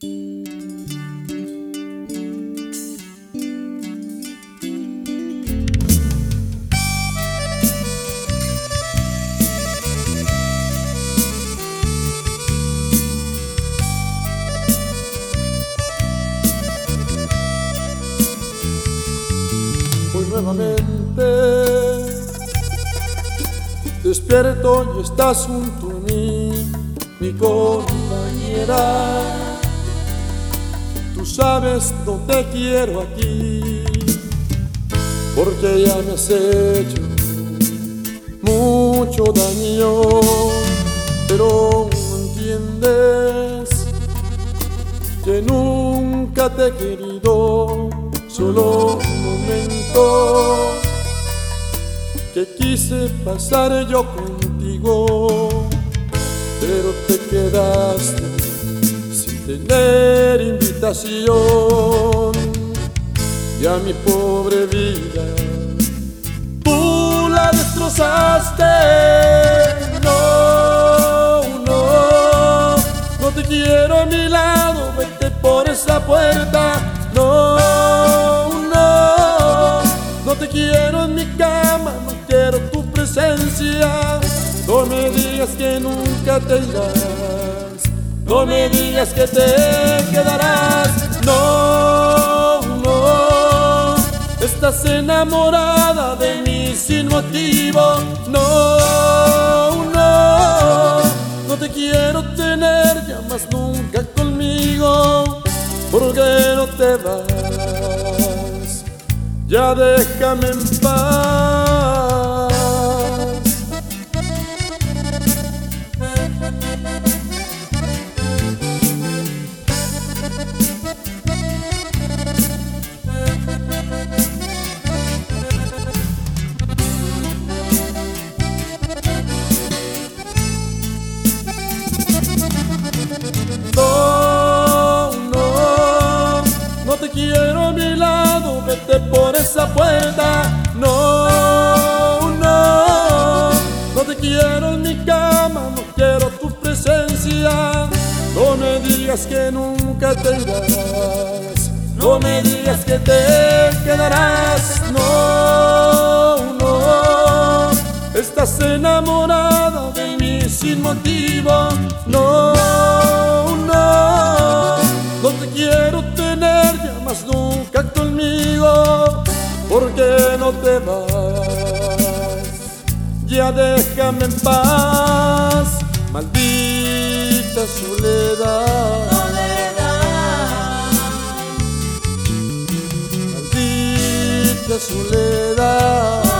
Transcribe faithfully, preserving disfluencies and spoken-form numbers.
Hoy nuevamente despierto y estás junto a mí, mi compañera. Tú sabes dónde quiero aquí, porque ya me has hecho mucho daño, pero no entiendes que nunca te he querido. Solo un momento que quise pasar yo contigo, pero te quedaste sin tener invitación. Y a mi pobre vida tú la destrozaste. No, no, no te quiero a mi lado, vete por esa puerta. No, no, no te quiero en mi cama, no quiero tu presencia. No me digas que nunca te irás, no me digas que te quedarás. No, no, estás enamorada de mí sin motivo. No, no, no te quiero tener ya más nunca conmigo. ¿Por qué no te vas? Ya déjame en paz. No te quiero a mi lado, vete por esa puerta. No, no, no te quiero en mi cama, no quiero tu presencia. No me digas que nunca te irás, no me digas que te quedarás. No, no, estás enamorada de mí sin motivo. No, no, no te quiero tener ya más nunca conmigo. ¿Por qué no te vas? Ya déjame en paz. Maldita soledad, soledad, maldita soledad.